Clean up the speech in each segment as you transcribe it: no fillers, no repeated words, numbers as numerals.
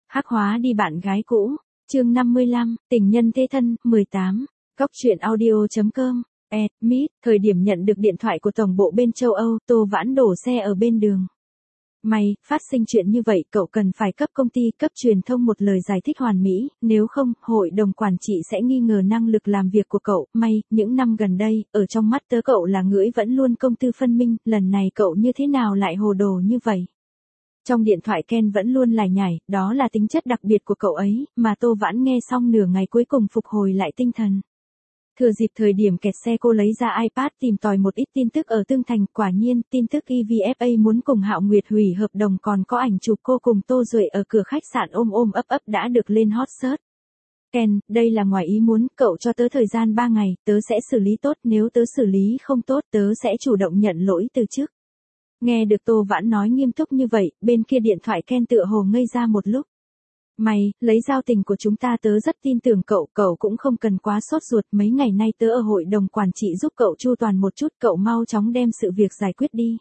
Hắc hóa đi bạn gái cũ. Chương 55, tình nhân thế thân, 18. Cóc truyện audio.com. Meet, thời điểm nhận được điện thoại của tổng bộ bên châu Âu, Tô Vãn đổ xe ở bên đường. May, phát sinh chuyện như vậy cậu cần phải cấp công ty, cấp truyền thông một lời giải thích hoàn mỹ, nếu không, hội đồng quản trị sẽ nghi ngờ năng lực làm việc của cậu. May, những năm gần đây, ở trong mắt tớ cậu là ngưỡi vẫn luôn công tư phân minh, lần này cậu như thế nào lại hồ đồ như vậy? Trong điện thoại Ken vẫn luôn lải nhải, đó là tính chất đặc biệt của cậu ấy, mà Tô Vãn nghe xong nửa ngày cuối cùng phục hồi lại tinh thần. Thừa dịp thời điểm kẹt xe cô lấy ra iPad tìm tòi một ít tin tức ở Tương Thành, quả nhiên, tin tức EVFA muốn cùng Hạo Nguyệt hủy hợp đồng còn có ảnh chụp cô cùng Tô Duệ ở cửa khách sạn ôm ôm ấp ấp đã được lên hot search. Ken, đây là ngoài ý muốn, cậu cho tớ thời gian 3 ngày, tớ sẽ xử lý tốt, nếu tớ xử lý không tốt, tớ sẽ chủ động nhận lỗi từ chức. Nghe được Tô Vãn nói nghiêm túc như vậy, bên kia điện thoại Ken tựa hồ ngây ra một lúc. Mày, lấy giao tình của chúng ta tớ rất tin tưởng cậu, cậu cũng không cần quá sốt ruột, mấy ngày nay tớ ở hội đồng quản trị giúp cậu chu toàn một chút, cậu mau chóng đem sự việc giải quyết đi.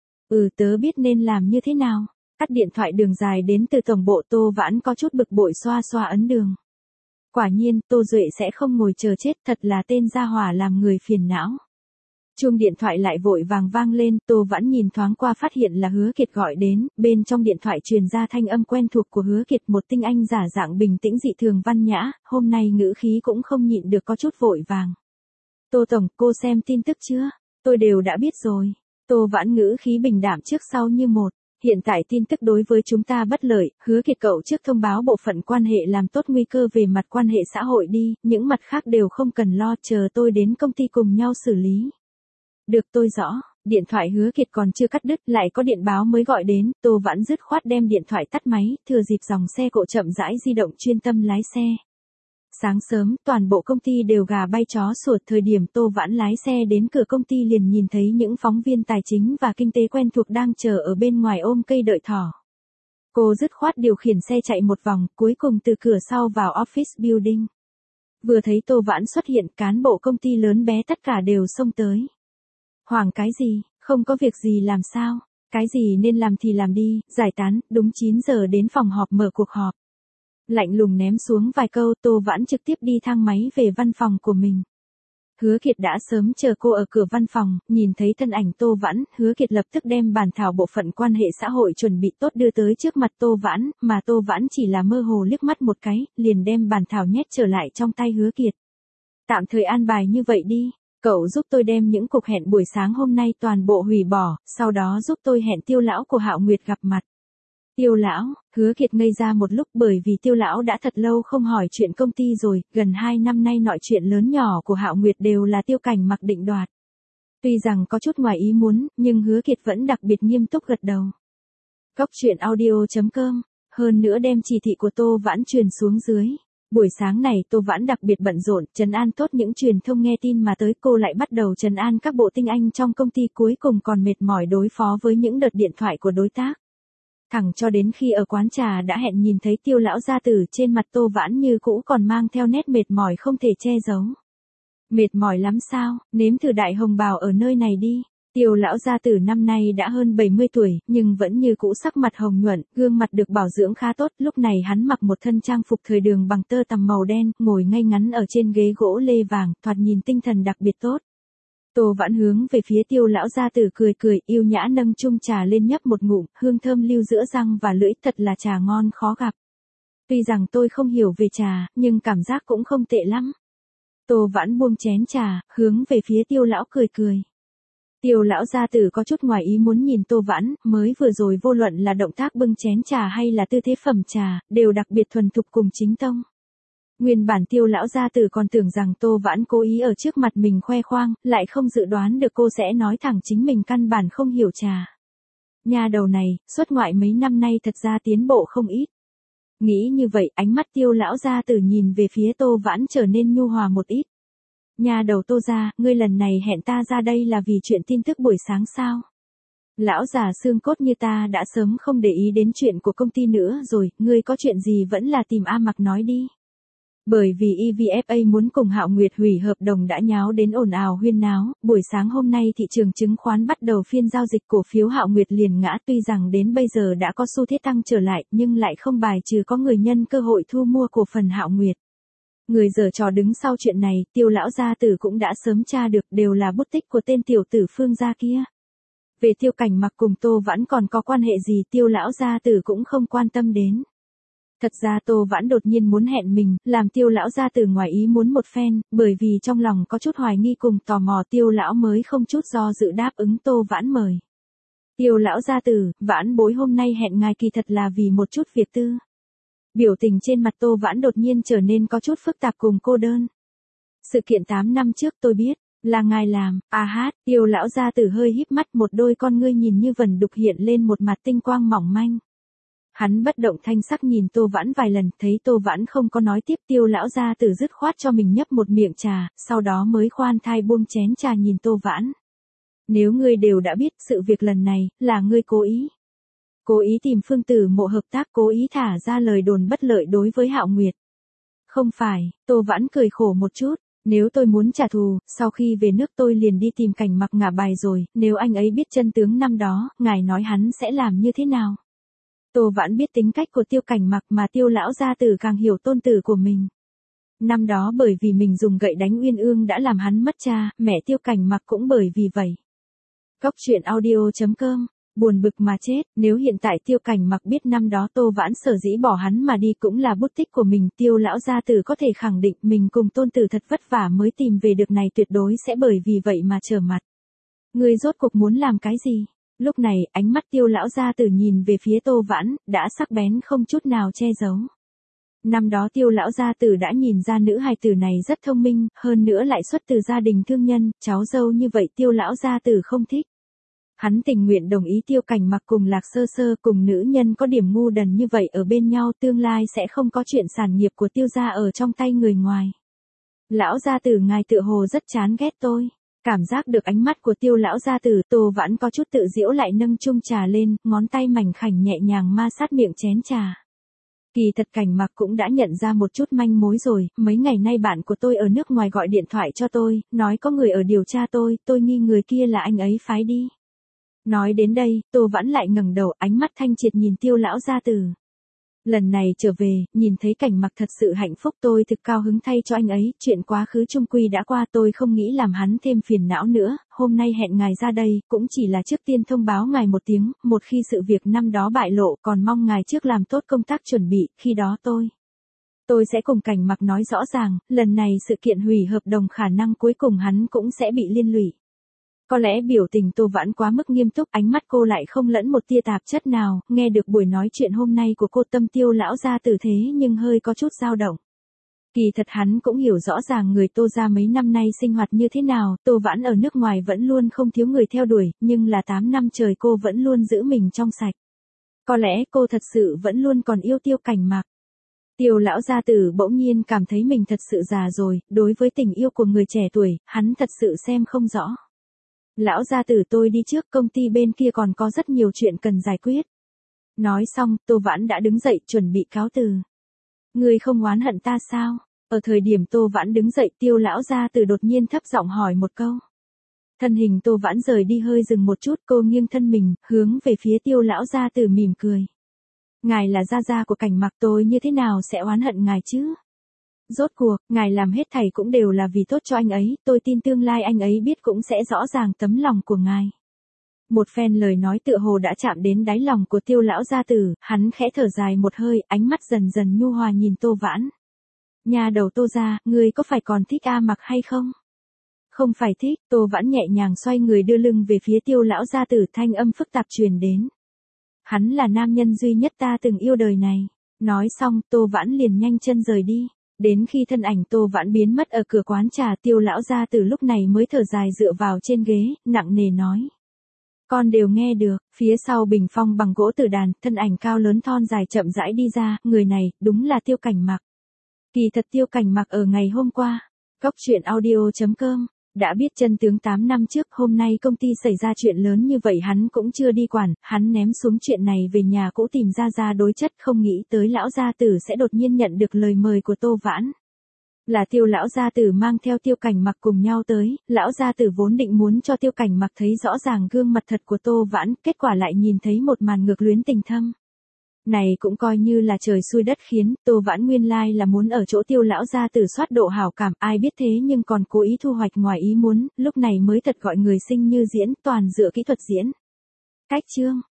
Tớ biết nên làm như thế nào. Cắt điện thoại đường dài đến từ tổng bộ, Tô Vãn có chút bực bội xoa xoa ấn đường. Quả nhiên, Tô Duệ sẽ không ngồi chờ chết, thật là tên gia hỏa làm người phiền não. Chuông điện thoại lại vội vàng vang lên, Tô Vãn nhìn thoáng qua phát hiện là Hứa Kiệt gọi đến, bên trong điện thoại truyền ra thanh âm quen thuộc của Hứa Kiệt, một tinh anh giả dạng bình tĩnh dị thường văn nhã, hôm nay ngữ khí cũng không nhịn được có chút vội vàng. Tô Tổng, cô xem tin tức chưa? Tôi đều đã biết rồi. Tô Vãn ngữ khí bình đạm trước sau như một. Hiện tại tin tức đối với chúng ta bất lợi, Hứa Kiệt cậu trước thông báo bộ phận quan hệ làm tốt nguy cơ về mặt quan hệ xã hội đi, những mặt khác đều không cần lo, chờ tôi đến công ty cùng nhau xử lý. Được, tôi rõ. Điện thoại Hứa Kiệt còn chưa cắt đứt, lại có điện báo mới gọi đến, Tô Vãn dứt khoát đem điện thoại tắt máy, thừa dịp dòng xe cộ chậm rãi di động chuyên tâm lái xe. Sáng sớm, toàn bộ công ty đều gà bay chó sủa, thời điểm Tô Vãn lái xe đến cửa công ty liền nhìn thấy những phóng viên tài chính và kinh tế quen thuộc đang chờ ở bên ngoài ôm cây đợi thỏ. Cô dứt khoát điều khiển xe chạy một vòng, cuối cùng từ cửa sau vào office building. Vừa thấy Tô Vãn xuất hiện, cán bộ công ty lớn bé tất cả đều xông tới. Hoảng cái gì, không có việc gì làm sao, cái gì nên làm thì làm đi, giải tán, đúng 9 giờ đến phòng họp mở cuộc họp. Lạnh lùng ném xuống vài câu, Tô Vãn trực tiếp đi thang máy về văn phòng của mình. Hứa Kiệt đã sớm chờ cô ở cửa văn phòng, nhìn thấy thân ảnh Tô Vãn, Hứa Kiệt lập tức đem bản thảo bộ phận quan hệ xã hội chuẩn bị tốt đưa tới trước mặt Tô Vãn, mà Tô Vãn chỉ là mơ hồ liếc mắt một cái, liền đem bản thảo nhét trở lại trong tay Hứa Kiệt. Tạm thời an bài như vậy đi. Cậu giúp tôi đem những cuộc hẹn buổi sáng hôm nay toàn bộ hủy bỏ, sau đó giúp tôi hẹn Tiêu lão của Hạo Nguyệt gặp mặt. Tiêu lão, Hứa Kiệt ngây ra một lúc bởi vì Tiêu lão đã thật lâu không hỏi chuyện công ty rồi, gần 2 năm nay mọi chuyện lớn nhỏ của Hạo Nguyệt đều là Tiêu Cảnh mặc định đoạt. Tuy rằng có chút ngoài ý muốn, nhưng Hứa Kiệt vẫn đặc biệt nghiêm túc gật đầu. Cóc truyện audio.com, hơn nữa đem chỉ thị của Tô Vãn truyền xuống dưới. Buổi sáng này Tô Vãn đặc biệt bận rộn, trấn an tốt những truyền thông nghe tin mà tới, cô lại bắt đầu trấn an các bộ tinh anh trong công ty, cuối cùng còn mệt mỏi đối phó với những đợt điện thoại của đối tác. Thẳng cho đến khi ở quán trà đã hẹn nhìn thấy Tiêu lão gia tử, trên mặt Tô Vãn như cũ còn mang theo nét mệt mỏi không thể che giấu. Mệt mỏi lắm sao, nếm thử đại hồng bào ở nơi này đi. Tiêu lão gia tử năm nay đã hơn 70 tuổi, nhưng vẫn như cũ sắc mặt hồng nhuận, gương mặt được bảo dưỡng khá tốt, lúc này hắn mặc một thân trang phục thời đường bằng tơ tằm màu đen, ngồi ngay ngắn ở trên ghế gỗ lê vàng, thoạt nhìn tinh thần đặc biệt tốt. Tô Vãn hướng về phía Tiêu lão gia tử cười cười, yêu nhã nâng chung trà lên nhấp một ngụm, hương thơm lưu giữa răng và lưỡi, thật là trà ngon khó gặp. Tuy rằng tôi không hiểu về trà, nhưng cảm giác cũng không tệ lắm. Tô Vãn buông chén trà, hướng về phía Tiêu lão cười cười. Tiêu lão gia tử có chút ngoài ý muốn nhìn Tô Vãn, mới vừa rồi vô luận là động tác bưng chén trà hay là tư thế phẩm trà, đều đặc biệt thuần thục cùng chính tông. Nguyên bản Tiêu lão gia tử còn tưởng rằng Tô Vãn cố ý ở trước mặt mình khoe khoang, lại không dự đoán được cô sẽ nói thẳng chính mình căn bản không hiểu trà. Nhà đầu này, xuất ngoại mấy năm nay thật ra tiến bộ không ít. Nghĩ như vậy, ánh mắt Tiêu lão gia tử nhìn về phía Tô Vãn trở nên nhu hòa một ít. Nhà đầu Tô gia, ngươi lần này hẹn ta ra đây là vì chuyện tin tức buổi sáng sao? Lão già xương cốt như ta đã sớm không để ý đến chuyện của công ty nữa rồi, ngươi có chuyện gì vẫn là tìm A Mặc nói đi. Bởi vì EVFA muốn cùng Hạo Nguyệt hủy hợp đồng đã nháo đến ồn ào huyên náo, buổi sáng hôm nay thị trường chứng khoán bắt đầu phiên giao dịch cổ phiếu Hạo Nguyệt liền ngã, tuy rằng đến bây giờ đã có xu thế tăng trở lại, nhưng lại không bài trừ có người nhân cơ hội thu mua cổ phần Hạo Nguyệt. Người giở trò đứng sau chuyện này, Tiêu lão gia tử cũng đã sớm tra được, đều là bút tích của tên tiểu tử Phương gia kia. Về Tiêu Cảnh Mặc cùng Tô Vãn còn có quan hệ gì, Tiêu lão gia tử cũng không quan tâm đến. Thật ra Tô Vãn đột nhiên muốn hẹn mình, làm Tiêu lão gia tử ngoài ý muốn một phen, bởi vì trong lòng có chút hoài nghi cùng tò mò, Tiêu lão mới không chút do dự đáp ứng Tô Vãn mời. Tiêu lão gia tử, Vãn bối hôm nay hẹn ngài kỳ thật là vì một chút việc tư. Biểu tình trên mặt Tô Vãn đột nhiên trở nên có chút phức tạp cùng cô đơn. Sự kiện 8 năm trước tôi biết, là ngài làm, Tiêu lão gia tử hơi híp mắt, một đôi con ngươi nhìn như vần đục hiện lên một mặt tinh quang mỏng manh. Hắn bất động thanh sắc nhìn Tô Vãn vài lần, thấy Tô Vãn không có nói tiếp, Tiêu lão gia tử dứt khoát cho mình nhấp một miệng trà, sau đó mới khoan thai buông chén trà nhìn Tô Vãn. Nếu ngươi đều đã biết, sự việc lần này, là ngươi cố ý. Cố ý tìm Phương Tử Mộ hợp tác, cố ý thả ra lời đồn bất lợi đối với Hạo Nguyệt. Không phải, Tô Vãn cười khổ một chút, nếu tôi muốn trả thù, sau khi về nước tôi liền đi tìm Cảnh Mặc ngả bài rồi, nếu anh ấy biết chân tướng năm đó, ngài nói hắn sẽ làm như thế nào? Tô Vãn biết tính cách của Tiêu Cảnh Mặc mà Tiêu lão gia tử càng hiểu tôn tử của mình. Năm đó bởi vì mình dùng gậy đánh Uyên Ương đã làm hắn mất cha, mẹ Tiêu Cảnh Mặc cũng bởi vì vậy. Góc truyện audio.com, buồn bực mà chết, nếu hiện tại Tiêu Cảnh Mặc biết năm đó Tô Vãn sở dĩ bỏ hắn mà đi cũng là bút tích của mình, Tiêu lão gia tử có thể khẳng định mình cùng tôn tử thật vất vả mới tìm về được này, tuyệt đối sẽ bởi vì vậy mà trở mặt. Ngươi rốt cuộc muốn làm cái gì? Lúc này, ánh mắt Tiêu lão gia tử nhìn về phía Tô Vãn, đã sắc bén không chút nào che giấu. Năm đó Tiêu lão gia tử đã nhìn ra nữ hài tử này rất thông minh, hơn nữa lại xuất từ gia đình thương nhân, cháu dâu như vậy Tiêu lão gia tử không thích. Hắn tình nguyện đồng ý Tiêu Cảnh Mặc cùng Lạc Sơ Sơ cùng nữ nhân có điểm ngu đần như vậy ở bên nhau, tương lai sẽ không có chuyện sản nghiệp của Tiêu gia ở trong tay người ngoài. Lão gia tử ngài tựa hồ rất chán ghét tôi. Cảm giác được ánh mắt của Tiêu lão gia tử, Tô Vãn có chút tự giễu lại nâng chung trà lên, ngón tay mảnh khảnh nhẹ nhàng ma sát miệng chén trà. Kỳ thật Cảnh Mặc cũng đã nhận ra một chút manh mối rồi, mấy ngày nay bạn của tôi ở nước ngoài gọi điện thoại cho tôi, nói có người ở điều tra tôi nghi người kia là anh ấy phái đi. Nói đến đây, Tô Vãn lại ngẩng đầu, ánh mắt thanh triệt nhìn Tiêu lão gia tử. Lần này trở về, nhìn thấy Cảnh Mặc thật sự hạnh phúc, tôi thực cao hứng thay cho anh ấy, chuyện quá khứ chung quy đã qua, tôi không nghĩ làm hắn thêm phiền não nữa, hôm nay hẹn ngài ra đây, cũng chỉ là trước tiên thông báo ngài một tiếng, một khi sự việc năm đó bại lộ, còn mong ngài trước làm tốt công tác chuẩn bị, khi đó tôi sẽ cùng Cảnh Mặc nói rõ ràng, lần này sự kiện hủy hợp đồng khả năng cuối cùng hắn cũng sẽ bị liên lụy. Có lẽ biểu tình Tô Vãn quá mức nghiêm túc, ánh mắt cô lại không lẫn một tia tạp chất nào, nghe được buổi nói chuyện hôm nay của cô, tâm Tiêu lão gia tử thế nhưng hơi có chút dao động. Kỳ thật hắn cũng hiểu rõ ràng người Tô gia mấy năm nay sinh hoạt như thế nào, Tô Vãn ở nước ngoài vẫn luôn không thiếu người theo đuổi, nhưng là 8 năm trời cô vẫn luôn giữ mình trong sạch. Có lẽ cô thật sự vẫn luôn còn yêu Tiêu Cảnh Mặc. Tiêu lão gia tử bỗng nhiên cảm thấy mình thật sự già rồi, đối với tình yêu của người trẻ tuổi, hắn thật sự xem không rõ. Lão gia tử tôi đi trước, công ty bên kia còn có rất nhiều chuyện cần giải quyết. Nói xong, Tô Vãn đã đứng dậy chuẩn bị cáo từ. Ngươi không oán hận ta sao? Ở thời điểm Tô Vãn đứng dậy, Tiêu lão gia tử đột nhiên thấp giọng hỏi một câu. Thân hình Tô Vãn rời đi hơi dừng một chút, cô nghiêng thân mình, hướng về phía Tiêu lão gia tử mỉm cười. Ngài là gia gia của Cảnh Mặc, tôi như thế nào sẽ oán hận ngài chứ? Rốt cuộc, ngài làm hết thảy cũng đều là vì tốt cho anh ấy, tôi tin tương lai anh ấy biết cũng sẽ rõ ràng tấm lòng của ngài. Một phen lời nói tựa hồ đã chạm đến đáy lòng của Tiêu lão gia tử, hắn khẽ thở dài một hơi, ánh mắt dần dần nhu hòa nhìn Tô Vãn. Nhà đầu Tô gia, ngươi có phải còn thích A Mặc hay không? Không phải thích, Tô Vãn nhẹ nhàng xoay người đưa lưng về phía Tiêu lão gia tử, thanh âm phức tạp truyền đến. Hắn là nam nhân duy nhất ta từng yêu đời này. Nói xong, Tô Vãn liền nhanh chân rời đi. Đến khi thân ảnh Tô Vãn biến mất ở cửa quán trà, Tiêu lão gia tử lúc này mới thở dài dựa vào trên ghế, nặng nề nói. Con đều nghe được, phía sau bình phong bằng gỗ tử đàn, thân ảnh cao lớn thon dài chậm rãi đi ra, người này, đúng là Tiêu Cảnh Mặc. Kỳ thật Tiêu Cảnh Mặc ở ngày hôm qua, góc truyện audio.com, đã biết chân tướng 8 năm trước, hôm nay công ty xảy ra chuyện lớn như vậy hắn cũng chưa đi quản, hắn ném xuống chuyện này về nhà cũ tìm ra đối chất, không nghĩ tới lão gia tử sẽ đột nhiên nhận được lời mời của Tô Vãn. Là Tiêu lão gia tử mang theo Tiêu Cảnh Mặc cùng nhau tới, lão gia tử vốn định muốn cho Tiêu Cảnh Mặc thấy rõ ràng gương mặt thật của Tô Vãn, kết quả lại nhìn thấy một màn ngược luyến tình thâm. Này cũng coi như là trời xui đất khiến, Tô Vãn nguyên lai là muốn ở chỗ Tiêu lão gia tử soát độ hảo cảm, ai biết thế nhưng còn cố ý thu hoạch ngoài ý muốn, lúc này mới thật gọi người sinh như diễn, toàn dựa kỹ thuật diễn. Cách chương